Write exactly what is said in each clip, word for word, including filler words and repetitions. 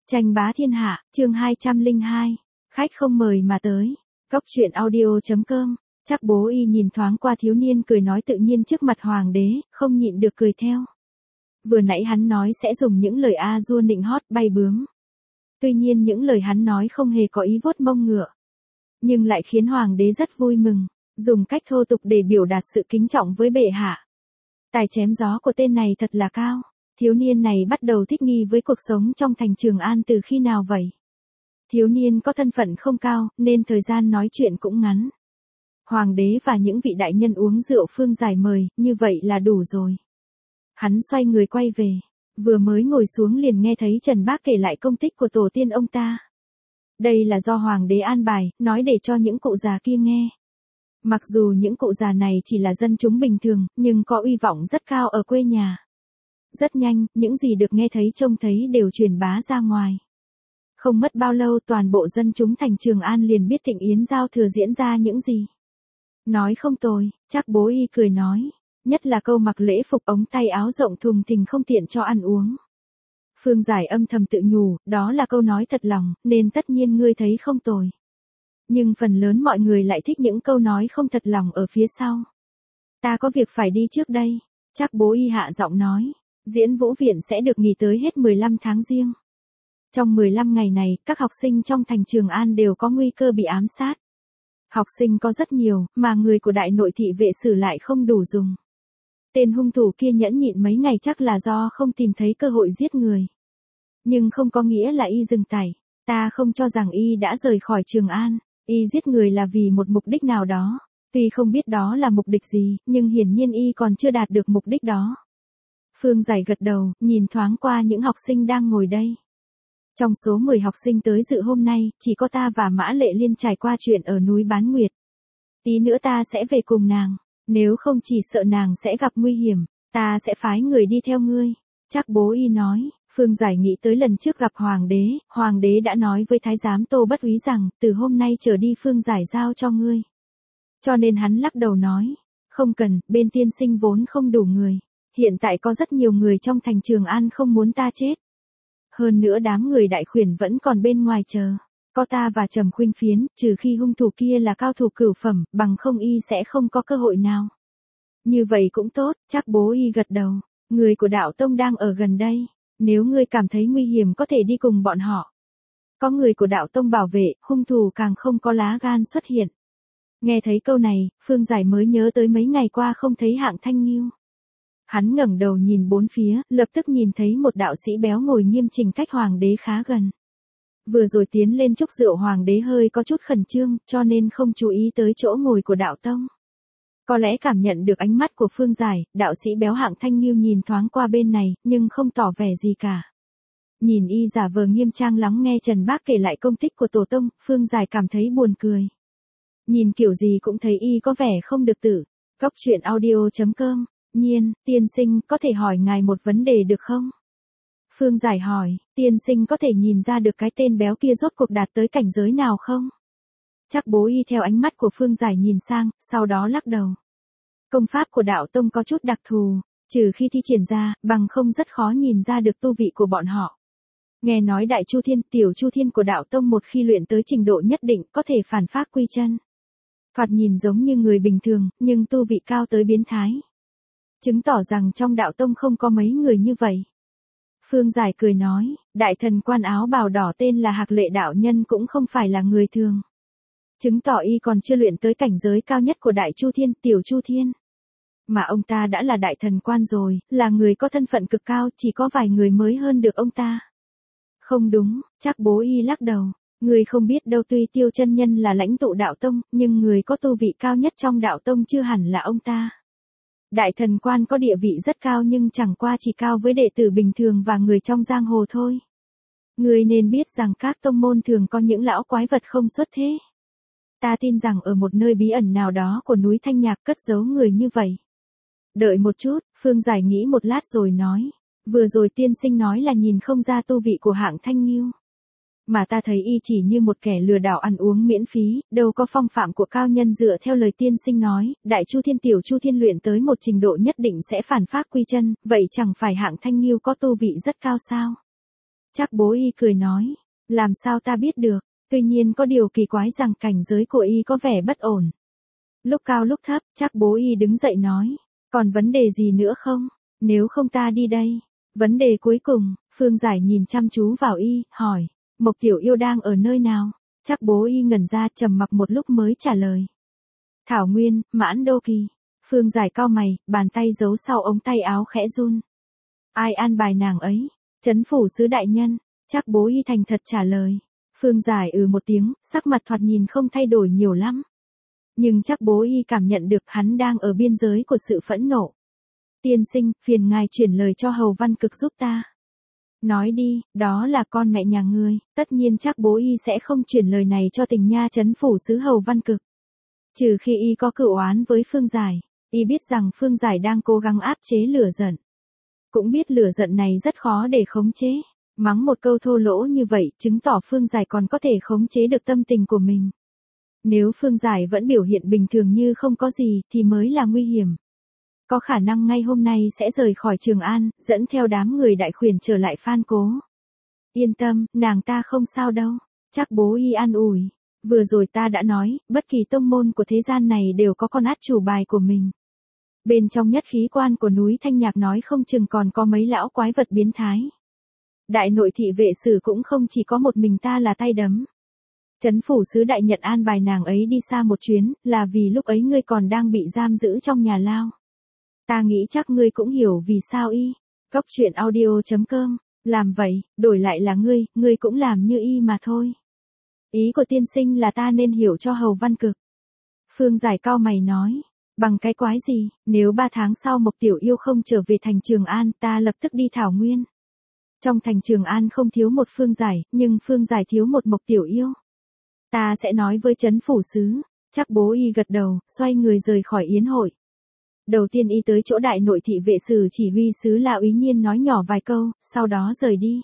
Tranh bá thiên hạ, chương hai trăm lẻ hai. Khách không mời mà tới. Cốc truyện audio chấm com. Chắc bố y nhìn thoáng qua thiếu niên cười nói tự nhiên trước mặt hoàng đế, không nhịn được cười theo. Vừa nãy hắn nói sẽ dùng những lời a dua nịnh hót bay bướm. Tuy nhiên những lời hắn nói không hề có ý vuốt mông ngựa. Nhưng lại khiến hoàng đế rất vui mừng, dùng cách thô tục để biểu đạt sự kính trọng với bệ hạ. Tài chém gió của tên này thật là cao. Thiếu niên này bắt đầu thích nghi với cuộc sống trong thành Trường An từ khi nào vậy? Thiếu niên có thân phận không cao, nên thời gian nói chuyện cũng ngắn. Hoàng đế và những vị đại nhân uống rượu phương giải mời, như vậy là đủ rồi. Hắn xoay người quay về, vừa mới ngồi xuống liền nghe thấy Trần Bác kể lại công tích của tổ tiên ông ta. Đây là do hoàng đế an bài, nói để cho những cụ già kia nghe. Mặc dù những cụ già này chỉ là dân chúng bình thường, nhưng có uy vọng rất cao ở quê nhà. Rất nhanh, những gì được nghe thấy trông thấy đều truyền bá ra ngoài. Không mất bao lâu toàn bộ dân chúng thành Trường An liền biết thịnh yến giao thừa diễn ra những gì. Nói không tồi, chắc bố y cười nói. Nhất là câu mặc lễ phục ống tay áo rộng thùng thình không tiện cho ăn uống. Phương Giải âm thầm tự nhủ, đó là câu nói thật lòng, nên tất nhiên ngươi thấy không tồi. Nhưng phần lớn mọi người lại thích những câu nói không thật lòng ở phía sau. Ta có việc phải đi trước đây, chắc bố y hạ giọng nói. Diễn Vũ Viện sẽ được nghỉ tới hết mười lăm tháng Giêng. Trong mười lăm ngày này, các học sinh trong thành Trường An đều có nguy cơ bị ám sát. Học sinh có rất nhiều, mà người của đại nội thị vệ sử lại không đủ dùng. Tên hung thủ kia nhẫn nhịn mấy ngày chắc là do không tìm thấy cơ hội giết người. Nhưng không có nghĩa là y dừng tay. Ta không cho rằng y đã rời khỏi Trường An. Y giết người là vì một mục đích nào đó. Tuy không biết đó là mục đích gì, nhưng hiển nhiên y còn chưa đạt được mục đích đó. Phương Giải gật đầu, nhìn thoáng qua những học sinh đang ngồi đây. Trong số mười học sinh tới dự hôm nay, chỉ có ta và Mã Lệ Liên trải qua chuyện ở núi Bán Nguyệt. Tí nữa ta sẽ về cùng nàng, nếu không chỉ sợ nàng sẽ gặp nguy hiểm, ta sẽ phái người đi theo ngươi. Chắc bố y nói, Phương Giải nghĩ tới lần trước gặp hoàng đế, hoàng đế đã nói với thái giám Tô Bất Úy rằng, từ hôm nay trở đi Phương Giải giao cho ngươi. Cho nên hắn lắc đầu nói, không cần, bên tiên sinh vốn không đủ người. Hiện tại có rất nhiều người trong thành Trường An không muốn ta chết. Hơn nữa đám người đại khuyển vẫn còn bên ngoài chờ. Có ta và Trầm Khuynh Phiến, trừ khi hung thủ kia là cao thủ cửu phẩm, bằng không y sẽ không có cơ hội nào. Như vậy cũng tốt, chắc bố y gật đầu. Người của đạo tông đang ở gần đây. Nếu ngươi cảm thấy nguy hiểm có thể đi cùng bọn họ. Có người của đạo tông bảo vệ, hung thủ càng không có lá gan xuất hiện. Nghe thấy câu này, Phương Giải mới nhớ tới mấy ngày qua không thấy Hạng Thanh Nghiêu. Hắn ngẩng đầu nhìn bốn phía, lập tức nhìn thấy một đạo sĩ béo ngồi nghiêm chỉnh cách hoàng đế khá gần. Vừa rồi tiến lên chúc rượu hoàng đế hơi có chút khẩn trương, cho nên không chú ý tới chỗ ngồi của đạo tông. Có lẽ cảm nhận được ánh mắt của Phương Giải, đạo sĩ béo Hạng Thanh Nghiêu nhìn thoáng qua bên này, nhưng không tỏ vẻ gì cả. Nhìn y giả vờ nghiêm trang lắng nghe Trần Bác kể lại công tích của tổ tông, Phương Giải cảm thấy buồn cười. Nhìn kiểu gì cũng thấy y có vẻ không được tự. Cốc truyện audio chấm com. Nhiên, tiên sinh, có thể hỏi ngài một vấn đề được không? Phương Giải hỏi, tiên sinh có thể nhìn ra được cái tên béo kia rốt cuộc đạt tới cảnh giới nào không? Chắc bố y theo ánh mắt của Phương Giải nhìn sang, sau đó lắc đầu. Công pháp của đạo tông có chút đặc thù, trừ khi thi triển ra, bằng không rất khó nhìn ra được tu vị của bọn họ. Nghe nói Đại Chu Thiên, Tiểu Chu Thiên của đạo tông một khi luyện tới trình độ nhất định có thể phản phác quy chân. Thoạt nhìn giống như người bình thường, nhưng tu vị cao tới biến thái. Chứng tỏ rằng trong đạo tông không có mấy người như vậy. Phương Giải cười nói, đại thần quan áo bào đỏ tên là Hạc Lệ đạo nhân cũng không phải là người thường. Chứng tỏ y còn chưa luyện tới cảnh giới cao nhất của Đại Chu Thiên, Tiểu Chu Thiên. Mà ông ta đã là đại thần quan rồi, là người có thân phận cực cao, chỉ có vài người mới hơn được ông ta. Không đúng, chắc bố y lắc đầu. Người không biết đâu, tuy Tiêu chân nhân là lãnh tụ đạo tông, nhưng người có tu vị cao nhất trong đạo tông chưa hẳn là ông ta. Đại thần quan có địa vị rất cao nhưng chẳng qua chỉ cao với đệ tử bình thường và người trong giang hồ thôi. Người nên biết rằng các tông môn thường có những lão quái vật không xuất thế. Ta tin rằng ở một nơi bí ẩn nào đó của núi Thanh Nhạc cất giấu người như vậy. Đợi một chút, Phương Giải nghĩ một lát rồi nói. Vừa rồi tiên sinh nói là nhìn không ra tu vị của Hạng Thanh Nghiêu. Mà ta thấy y chỉ như một kẻ lừa đảo ăn uống miễn phí, đâu có phong phạm của cao nhân dựa theo lời tiên sinh nói, Đại Chu Thiên Tiểu Chu Thiên luyện tới một trình độ nhất định sẽ phản phác quy chân, vậy chẳng phải Hạng Thanh Nghiêu có tu vị rất cao sao? Trác Bố Y cười nói, làm sao ta biết được, tuy nhiên có điều kỳ quái rằng cảnh giới của y có vẻ bất ổn. Lúc cao lúc thấp, Trác Bố Y đứng dậy nói, còn vấn đề gì nữa không? Nếu không ta đi đây. Vấn đề cuối cùng, Phương Giải nhìn chăm chú vào y, hỏi, Mộc Tiểu Yêu đang ở nơi nào? Trác Bố Y ngẩn ra trầm mặc một lúc mới trả lời. Thảo Nguyên, Mãn Đô Kỳ. Phương Giải cau mày, bàn tay giấu sau ống tay áo khẽ run. Ai an bài nàng ấy? Trấn phủ sứ đại nhân. Trác Bố Y thành thật trả lời. Phương Giải ừ một tiếng, sắc mặt thoạt nhìn không thay đổi nhiều lắm. Nhưng Trác Bố Y cảm nhận được hắn đang ở biên giới của sự phẫn nộ. Tiên sinh, phiền ngài chuyển lời cho Hầu Văn Cực giúp ta. Nói đi, đó là con mẹ nhà ngươi, tất nhiên Trác Bố Y sẽ không chuyển lời này cho Tình Nha trấn phủ sứ Hầu Văn Cực. Trừ khi y có cựu oán với Phương Giải, y biết rằng Phương Giải đang cố gắng áp chế lửa giận. Cũng biết lửa giận này rất khó để khống chế, mắng một câu thô lỗ như vậy chứng tỏ Phương Giải còn có thể khống chế được tâm tình của mình. Nếu Phương Giải vẫn biểu hiện bình thường như không có gì thì mới là nguy hiểm. Có khả năng ngay hôm nay sẽ rời khỏi Trường An, dẫn theo đám người đại khuyển trở lại Phan Cố. Yên tâm, nàng ta không sao đâu. Trác Bố Y an ủi. Vừa rồi ta đã nói, bất kỳ tông môn của thế gian này đều có con át chủ bài của mình. Bên trong nhất khí quan của núi Thanh Nhạc nói không chừng còn có mấy lão quái vật biến thái. Đại nội thị vệ sử cũng không chỉ có một mình ta là tay đấm. Trấn phủ sứ đại nhận an bài nàng ấy đi xa một chuyến, là vì lúc ấy ngươi còn đang bị giam giữ trong nhà lao. Ta nghĩ chắc ngươi cũng hiểu vì sao y. Góc truyện audio chấm com, làm vậy, đổi lại là ngươi, ngươi cũng làm như y mà thôi. Ý của tiên sinh là ta nên hiểu cho Hầu Văn Cực. Phương Giải cau mày nói, bằng cái quái gì, nếu ba tháng sau Mộc Tiểu Yêu không trở về thành Trường An, ta lập tức đi Thảo Nguyên. Trong thành Trường An không thiếu một Phương Giải, nhưng Phương Giải thiếu một Mộc Tiểu Yêu. Ta sẽ nói với trấn phủ sứ. Trác Bố Y gật đầu, xoay người rời khỏi yến hội. Đầu tiên y tới chỗ đại nội thị vệ sử chỉ huy sứ La Úy Nhiên nói nhỏ vài câu, sau đó rời đi.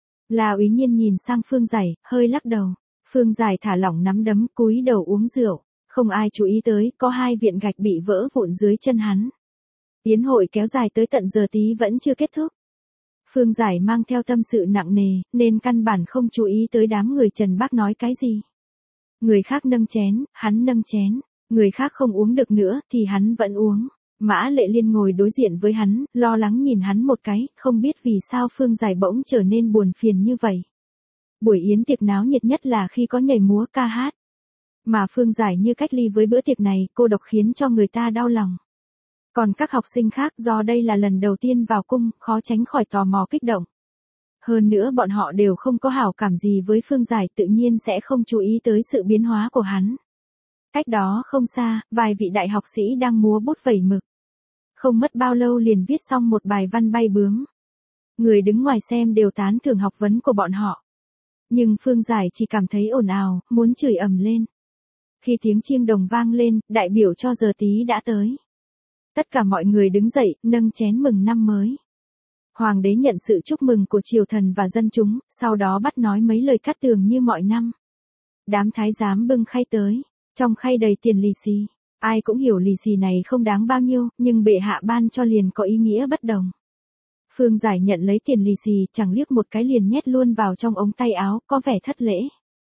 La Úy Nhiên nhìn sang Phương Giải, hơi lắc đầu. Phương Giải thả lỏng nắm đấm, cúi đầu uống rượu. Không ai chú ý tới, có hai viện gạch bị vỡ vụn dưới chân hắn. Yến hội kéo dài tới tận giờ tí vẫn chưa kết thúc. Phương Giải mang theo tâm sự nặng nề, nên căn bản không chú ý tới đám người Trần Bác nói cái gì. Người khác nâng chén, hắn nâng chén. Người khác không uống được nữa, thì hắn vẫn uống. Mã Lệ Liên ngồi đối diện với hắn, lo lắng nhìn hắn một cái, không biết vì sao Phương Giải bỗng trở nên buồn phiền như vậy. Buổi yến tiệc náo nhiệt nhất là khi có nhảy múa ca hát. Mà Phương Giải như cách ly với bữa tiệc này, cô độc khiến cho người ta đau lòng. Còn các học sinh khác do đây là lần đầu tiên vào cung, khó tránh khỏi tò mò kích động. Hơn nữa bọn họ đều không có hảo cảm gì với Phương Giải, tự nhiên sẽ không chú ý tới sự biến hóa của hắn. Cách đó không xa, vài vị đại học sĩ đang múa bút vẩy mực. Không mất bao lâu liền viết xong một bài văn bay bướm. Người đứng ngoài xem đều tán thưởng học vấn của bọn họ. Nhưng Phương Giải chỉ cảm thấy ồn ào, muốn chửi ầm lên. Khi tiếng chiêng đồng vang lên, đại biểu cho giờ tí đã tới. Tất cả mọi người đứng dậy, nâng chén mừng năm mới. Hoàng đế nhận sự chúc mừng của triều thần và dân chúng, sau đó bắt nói mấy lời cát tường như mọi năm. Đám thái giám bưng khay tới, trong khay đầy tiền lì xì. Ai cũng hiểu lì xì này không đáng bao nhiêu, nhưng bệ hạ ban cho liền có ý nghĩa bất đồng. Phương Giải nhận lấy tiền lì xì, chẳng liếc một cái liền nhét luôn vào trong ống tay áo, có vẻ thất lễ.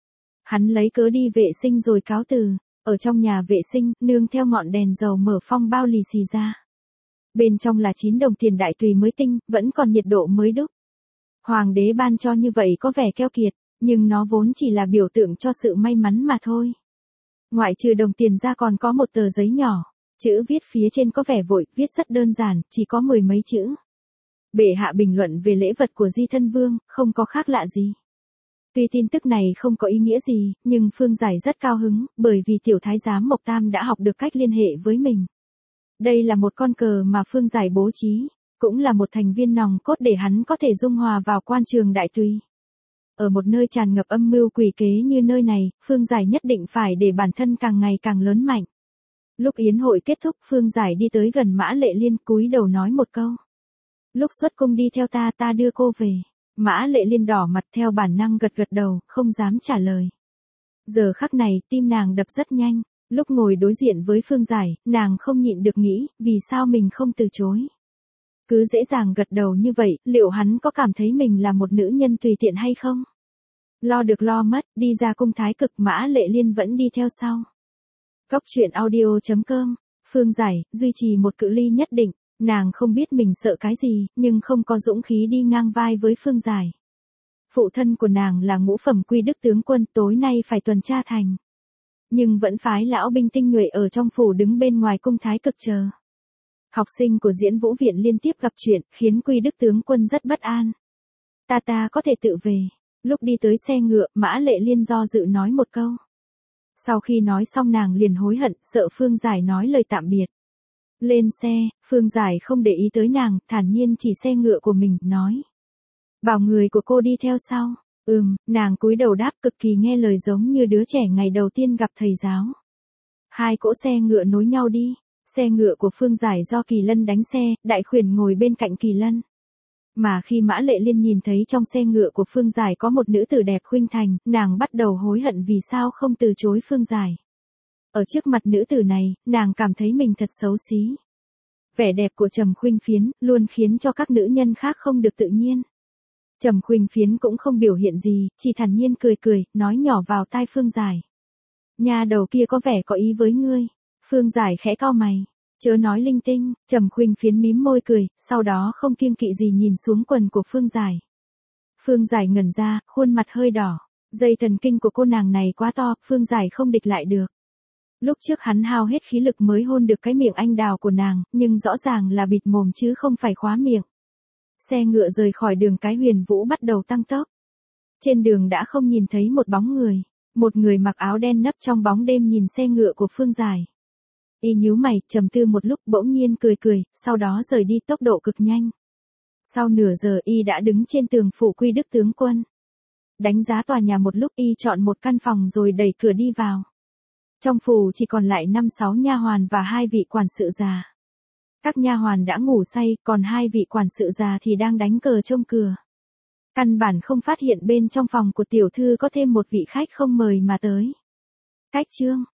Hắn lấy cớ đi vệ sinh rồi cáo từ. Ở trong nhà vệ sinh, nương theo ngọn đèn dầu mở phong bao lì xì ra. Bên trong là chín đồng tiền đại tùy mới tinh, vẫn còn nhiệt độ mới đúc. Hoàng đế ban cho như vậy có vẻ keo kiệt, nhưng nó vốn chỉ là biểu tượng cho sự may mắn mà thôi. Ngoại trừ đồng tiền ra còn có một tờ giấy nhỏ, chữ viết phía trên có vẻ vội, viết rất đơn giản, chỉ có mười mấy chữ. Bệ hạ bình luận về lễ vật của Di Thân Vương, không có khác lạ gì. Tuy tin tức này không có ý nghĩa gì, nhưng Phương Giải rất cao hứng, bởi vì tiểu thái giám Mộc Tam đã học được cách liên hệ với mình. Đây là một con cờ mà Phương Giải bố trí, cũng là một thành viên nòng cốt để hắn có thể dung hòa vào quan trường đại tùy. Ở một nơi tràn ngập âm mưu quỷ kế như nơi này, Phương Giải nhất định phải để bản thân càng ngày càng lớn mạnh. Lúc yến hội kết thúc, Phương Giải đi tới gần Mã Lệ Liên, cúi đầu nói một câu. Lúc xuất cung đi theo ta, ta đưa cô về. Mã Lệ Liên đỏ mặt theo bản năng gật gật đầu, không dám trả lời. Giờ khắc này, tim nàng đập rất nhanh. Lúc ngồi đối diện với Phương Giải, nàng không nhịn được nghĩ, vì sao mình không từ chối. Cứ dễ dàng gật đầu như vậy, liệu hắn có cảm thấy mình là một nữ nhân tùy tiện hay không? Lo được lo mất, đi ra cung thái cực, Mã Lệ Liên vẫn đi theo sau. Cốc truyện audio chấm com, Phương Giải, duy trì một cự ly nhất định, nàng không biết mình sợ cái gì, nhưng không có dũng khí đi ngang vai với Phương Giải. Phụ thân của nàng là ngũ phẩm quy đức tướng quân, tối nay phải tuần tra thành. Nhưng vẫn phái lão binh tinh nhuệ ở trong phủ đứng bên ngoài cung thái cực chờ. Học sinh của diễn vũ viện liên tiếp gặp chuyện, khiến quy đức tướng quân rất bất an. Ta ta có thể tự về. Lúc đi tới xe ngựa, Mã Lệ Liên do dự nói một câu. Sau khi nói xong nàng liền hối hận, sợ Phương Giải nói lời tạm biệt. Lên xe, Phương Giải không để ý tới nàng, thản nhiên chỉ xe ngựa của mình, nói. Bảo người của cô đi theo sau. Ừm, nàng cúi đầu đáp, cực kỳ nghe lời, giống như đứa trẻ ngày đầu tiên gặp thầy giáo. Hai cỗ xe ngựa nối nhau đi. Xe ngựa của Phương Giải do Kỳ Lân đánh xe, Đại Khuyển ngồi bên cạnh Kỳ Lân. Mà khi Mã Lệ Liên nhìn thấy trong xe ngựa của Phương Giải có một nữ tử đẹp khuynh thành, nàng bắt đầu hối hận vì sao không từ chối Phương Giải. Ở trước mặt nữ tử này, nàng cảm thấy mình thật xấu xí. Vẻ đẹp của Trầm Khuynh Phiến luôn khiến cho các nữ nhân khác không được tự nhiên. Trầm Khuynh Phiến cũng không biểu hiện gì, chỉ thản nhiên cười cười, nói nhỏ vào tai Phương Giải. Nhà đầu kia có vẻ có ý với ngươi. Phương Giải khẽ cau mày. Chớ nói linh tinh, Trầm Khuynh Phiến mím môi cười, sau đó không kiêng kỵ gì nhìn xuống quần của Phương Giải. Phương Giải ngẩn ra, khuôn mặt hơi đỏ. Dây thần kinh của cô nàng này quá to, Phương Giải không địch lại được. Lúc trước hắn hao hết khí lực mới hôn được cái miệng anh đào của nàng, nhưng rõ ràng là bịt mồm chứ không phải khóa miệng. Xe ngựa rời khỏi đường cái Huyền Vũ bắt đầu tăng tốc. Trên đường đã không nhìn thấy một bóng người. Một người mặc áo đen nấp trong bóng đêm nhìn xe ngựa của Phương Giải. Y nhíu mày, trầm tư một lúc, bỗng nhiên cười cười, sau đó rời đi tốc độ cực nhanh. Sau nửa giờ Y đã đứng trên tường phủ quy đức tướng quân. Đánh giá tòa nhà một lúc, Y chọn một căn phòng rồi đẩy cửa đi vào. Trong phủ chỉ còn lại năm sáu nha hoàn và hai vị quản sự già. Các nha hoàn đã ngủ say, còn hai vị quản sự già thì đang đánh cờ trông cửa. Căn bản không phát hiện bên trong phòng của tiểu thư có thêm một vị khách không mời mà tới. Cách chương